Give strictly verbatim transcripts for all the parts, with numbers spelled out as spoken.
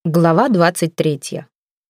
Глава двадцать третья.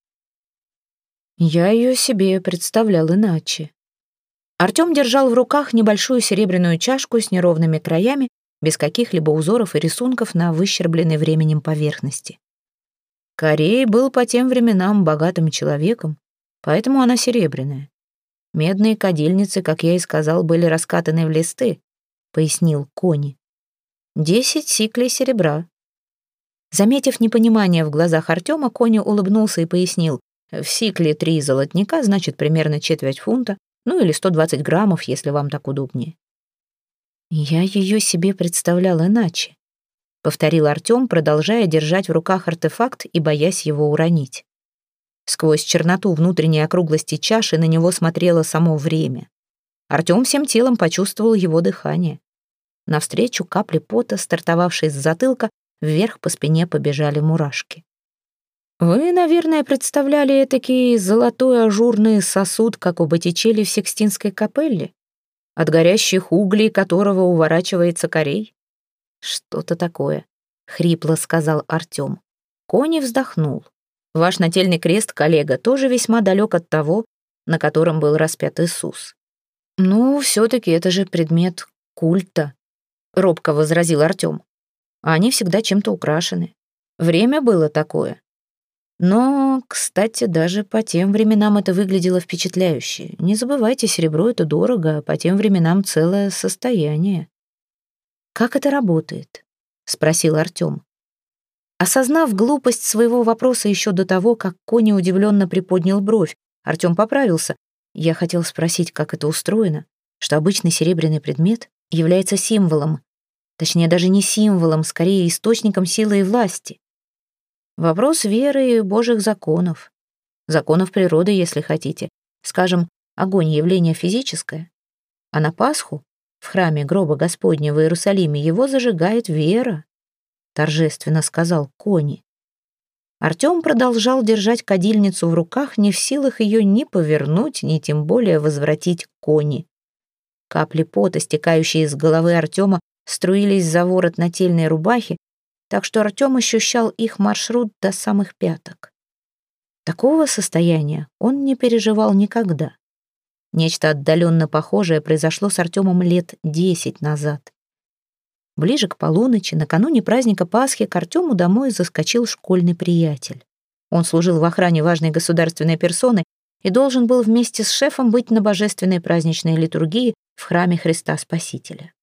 Я ее себе представлял иначе. Артем держал в руках небольшую серебряную чашку с неровными краями, без каких-либо узоров и рисунков на выщербленной временем поверхности. Корей был по тем временам богатым человеком, поэтому она серебряная. Медные кадильницы, как я и сказал, были раскатаны в листы, пояснил Кони. Десять сиклей серебра. Заметив непонимание в глазах Артема, Кони улыбнулся и пояснил. В сикле три золотника, значит, примерно четверть фунта, ну или сто двадцать граммов, если вам так удобнее. Я ее себе представлял иначе, повторил Артем, продолжая держать в руках артефакт и боясь его уронить. Сквозь черноту внутренней округлости чаши на него смотрело само время. Артем всем телом почувствовал его дыхание. Навстречу капли пота, стартовавшей с затылка, вверх по спине побежали мурашки. Вы, наверное, представляли этакий золотой ажурный сосуд, как у Боттичелли в Сикстинской капелле, от горящих углей которого уворачивается Корей? Что-то такое, хрипло сказал Артем. Кони вздохнул. Ваш нательный крест, коллега, тоже весьма далек от того, на котором был распят Иисус. Ну, все-таки это же предмет культа, робко возразил Артем. Они всегда чем-то украшены. Время было такое. Но, кстати, даже по тем временам это выглядело впечатляюще. Не забывайте, серебро — это дорого, а по тем временам целое состояние. «Как это работает?» — спросил Артем. Осознав глупость своего вопроса еще до того, как Кони удивленно приподнял бровь, Артем поправился. Я хотел спросить, как это устроено, что обычный серебряный предмет является символом, точнее, даже не символом, скорее источником силы и власти. Вопрос веры и божьих законов. Законов природы, если хотите. Скажем, огонь — явление физическое, а на Пасху в храме гроба Господня в Иерусалиме его зажигает вера, торжественно сказал Кони. Артем продолжал держать кадильницу в руках, не в силах ее ни повернуть, ни тем более возвратить к Кони. Капли пота, стекающие из головы Артема, струились за ворот нательной рубахи, так что Артем ощущал их маршрут до самых пяток. Такого состояния он не переживал никогда. Нечто отдаленно похожее произошло с Артемом лет десять назад. Ближе к полуночи, накануне праздника Пасхи, к Артему домой заскочил школьный приятель. Он служил в охране важной государственной персоны и должен был вместе с шефом быть на божественной праздничной литургии в храме Христа Спасителя.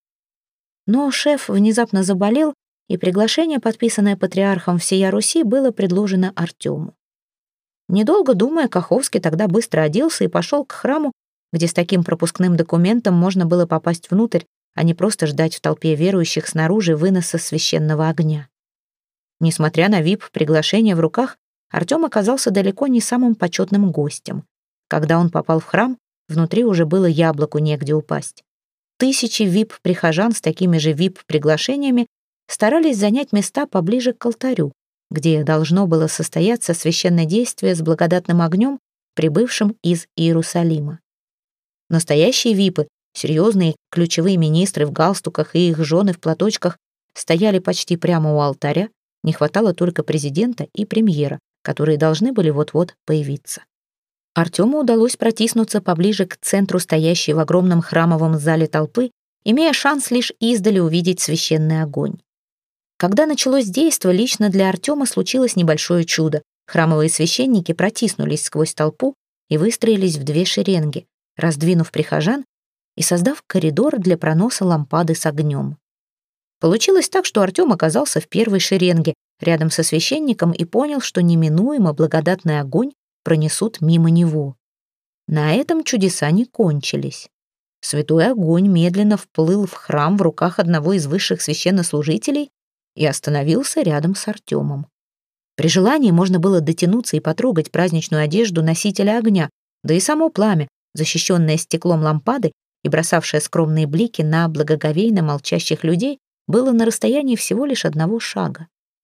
Но шеф внезапно заболел, и приглашение, подписанное патриархом всея Руси, было предложено Артему. Недолго думая, Каховский тогда быстро оделся и пошел к храму, где с таким пропускным документом можно было попасть внутрь, а не просто ждать в толпе верующих снаружи выноса священного огня. Несмотря на вип-приглашение в руках, Артем оказался далеко не самым почетным гостем. Когда он попал в храм, внутри уже было яблоку негде упасть. Тысячи вип-прихожан с такими же вип-приглашениями старались занять места поближе к алтарю, где должно было состояться священное действие с благодатным огнем, прибывшим из Иерусалима. Настоящие випы, серьезные ключевые министры в галстуках и их жены в платочках, стояли почти прямо у алтаря, не хватало только президента и премьера, которые должны были вот-вот появиться. Артему удалось протиснуться поближе к центру стоящей в огромном храмовом зале толпы, имея шанс лишь издали увидеть священный огонь. Когда началось действо, лично для Артема случилось небольшое чудо. Храмовые священники протиснулись сквозь толпу и выстроились в две шеренги, раздвинув прихожан и создав коридор для проноса лампады с огнем. Получилось так, что Артем оказался в первой шеренге, рядом со священником, и понял, что неминуемо благодатный огонь пронесут мимо него. На этом чудеса не кончились. Святой огонь медленно вплыл в храм в руках одного из высших священнослужителей и остановился рядом с Артемом. При желании можно было дотянуться и потрогать праздничную одежду носителя огня, да и само пламя, защищенное стеклом лампады и бросавшее скромные блики на благоговейно молчащих людей, было на расстоянии всего лишь одного шага.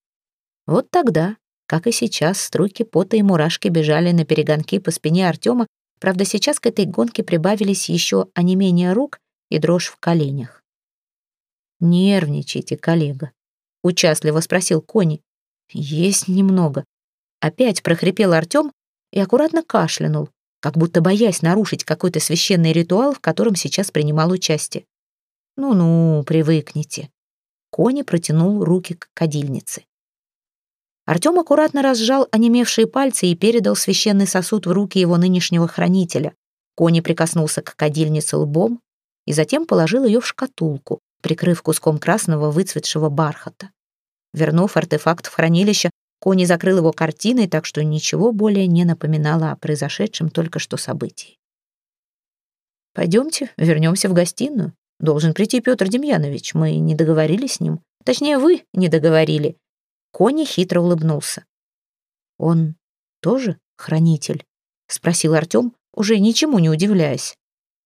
Вот тогда, как и сейчас, струйки пота и мурашки бежали на перегонки по спине Артема, правда, сейчас к этой гонке прибавились еще онемение рук и дрожь в коленях. «Нервничайте, коллега», — участливо спросил Кони. «Есть немного», Опять прохрипел Артем и аккуратно кашлянул, как будто боясь нарушить какой-то священный ритуал, в котором сейчас принимал участие. «Ну-ну, привыкните». Кони протянул руки к кадильнице. Артем аккуратно разжал онемевшие пальцы и передал священный сосуд в руки его нынешнего хранителя. Кони прикоснулся к кадильнице лбом и затем положил ее в шкатулку, прикрыв куском красного выцветшего бархата. Вернув артефакт в хранилище, Кони закрыл его картиной, так что ничего более не напоминало о произошедшем только что событии. «Пойдемте, вернемся в гостиную. Должен прийти Петр Демьянович, мы не договорились с ним. Точнее, вы не договорили». Кони хитро улыбнулся. «Он тоже хранитель?» — спросил Артем, уже ничему не удивляясь.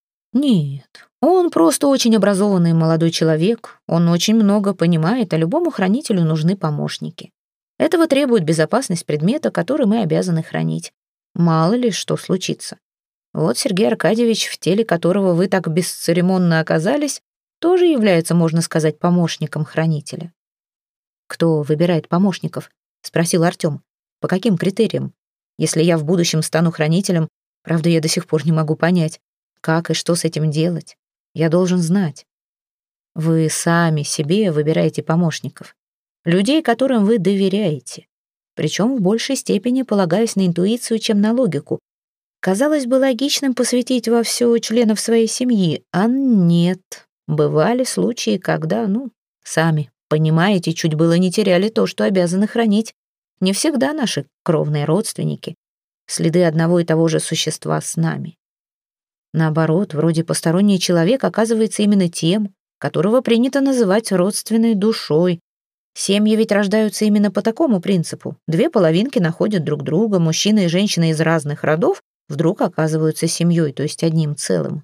«Нет, он просто очень образованный молодой человек. Он очень много понимает, а любому хранителю нужны помощники. Этого требует безопасность предмета, который мы обязаны хранить. Мало ли что случится. Вот Сергей Аркадьевич, в теле которого вы так бесцеремонно оказались, тоже является, можно сказать, помощником хранителя». «Кто выбирает помощников?» — спросил Артем. «По каким критериям? Если я в будущем стану хранителем, правда, я до сих пор не могу понять, как и что с этим делать. Я должен знать. Вы сами себе выбираете помощников. Людей, которым вы доверяете. Причем в большей степени полагаясь на интуицию, чем на логику. Казалось бы логичным посвятить во все членов своей семьи, а нет. Бывали случаи, когда, ну, сами понимаете, чуть было не теряли то, что обязаны хранить. Не всегда наши кровные родственники. Следы одного и того же существа с нами. Наоборот, вроде посторонний человек оказывается именно тем, которого принято называть родственной душой. Семьи ведь рождаются именно по такому принципу. Две половинки находят друг друга, мужчина и женщина из разных родов вдруг оказываются семьей, то есть одним целым.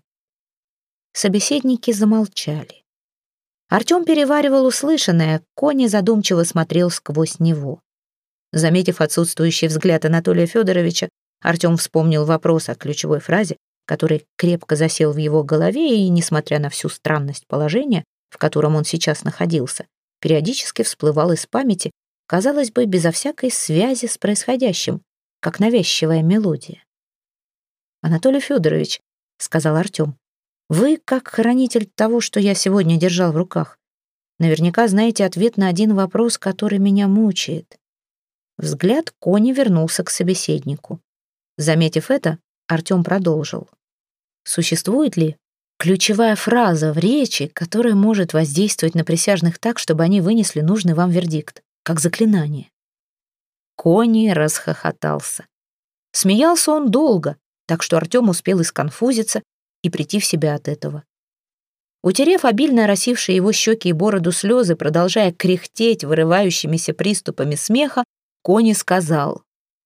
Собеседники замолчали. Артем переваривал услышанное, Кони задумчиво смотрел сквозь него. Заметив отсутствующий взгляд Анатолия Федоровича, Артем вспомнил вопрос о ключевой фразе, который крепко засел в его голове и, несмотря на всю странность положения, в котором он сейчас находился, периодически всплывал из памяти, казалось бы, безо всякой связи с происходящим, как навязчивая мелодия. «Анатолий Федорович», — сказал Артем, — «вы, как хранитель того, что я сегодня держал в руках, наверняка знаете ответ на один вопрос, который меня мучает». Взгляд Кони вернулся к собеседнику. Заметив это, Артем продолжил. «Существует ли ключевая фраза в речи, которая может воздействовать на присяжных так, чтобы они вынесли нужный вам вердикт, как заклинание?» Кони расхохотался. Смеялся он долго, так что Артем успел и сконфузиться, и прийти в себя от этого. Утерев обильно оросившие его щеки и бороду слезы, продолжая кряхтеть вырывающимися приступами смеха, Кони сказал: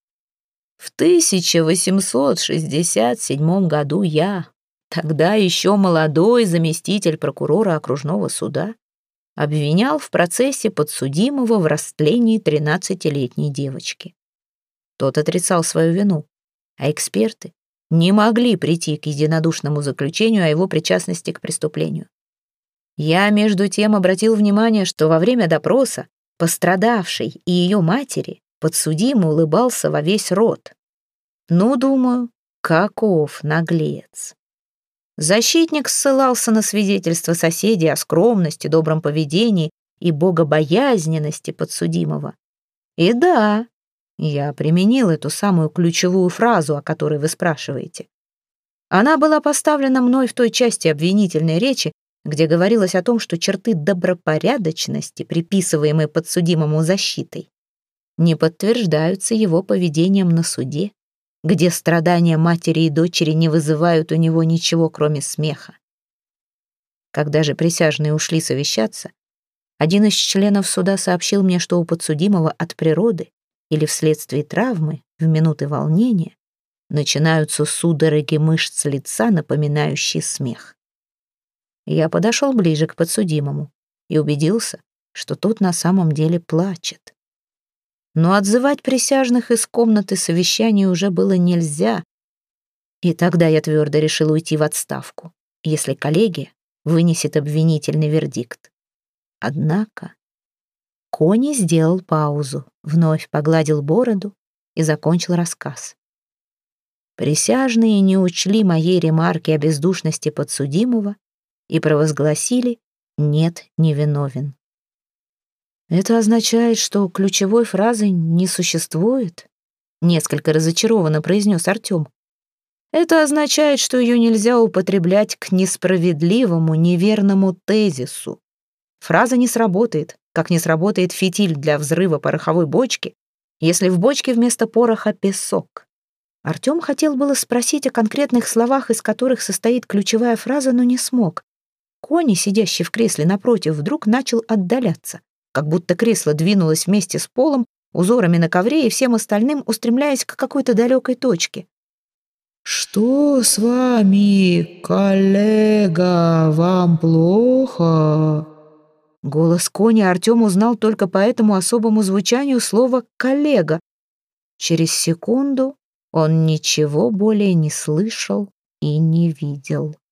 «В тысяча восемьсот шестьдесят седьмом году я, тогда еще молодой заместитель прокурора окружного суда, обвинял в процессе подсудимого в растлении тринадцатилетней девочки. Тот отрицал свою вину, а эксперты не могли прийти к единодушному заключению о его причастности к преступлению. Я, между тем, обратил внимание, что во время допроса пострадавшей и ее матери подсудимый улыбался во весь рот. Ну, думаю, каков наглец. Защитник ссылался на свидетельства соседей о скромности, добром поведении и богобоязненности подсудимого. И да, я применил эту самую ключевую фразу, о которой вы спрашиваете. Она была поставлена мной в той части обвинительной речи, где говорилось о том, что черты добропорядочности, приписываемые подсудимому защитой, не подтверждаются его поведением на суде, где страдания матери и дочери не вызывают у него ничего, кроме смеха. Когда же присяжные ушли совещаться, один из членов суда сообщил мне, что у подсудимого от природы или вследствие травмы в минуты волнения начинаются судороги мышц лица, напоминающие смех. Я подошел ближе к подсудимому и убедился, что тот на самом деле плачет. Но отзывать присяжных из комнаты совещания уже было нельзя, и тогда я твердо решил уйти в отставку, если коллегия вынесет обвинительный вердикт. Однако Кони сделал паузу, вновь погладил бороду и закончил рассказ. Присяжные не учли моей ремарки о бездушности подсудимого и провозгласили «нет, не виновен». Это означает, что ключевой фразы не существует? Несколько разочарованно произнес Артем. Это означает, что ее нельзя употреблять к несправедливому, неверному тезису. Фраза не сработает, как не сработает фитиль для взрыва пороховой бочки, если в бочке вместо пороха песок. Артем хотел было спросить о конкретных словах, из которых состоит ключевая фраза, но не смог. Кони, сидящий в кресле напротив, вдруг начал отдаляться, как будто кресло двинулось вместе с полом, узорами на ковре и всем остальным, устремляясь к какой-то далекой точке. «Что с вами, коллега? Вам плохо?» Голос Кони Артем узнал только по этому особому звучанию слова «коллега». Через секунду он ничего более не слышал и не видел.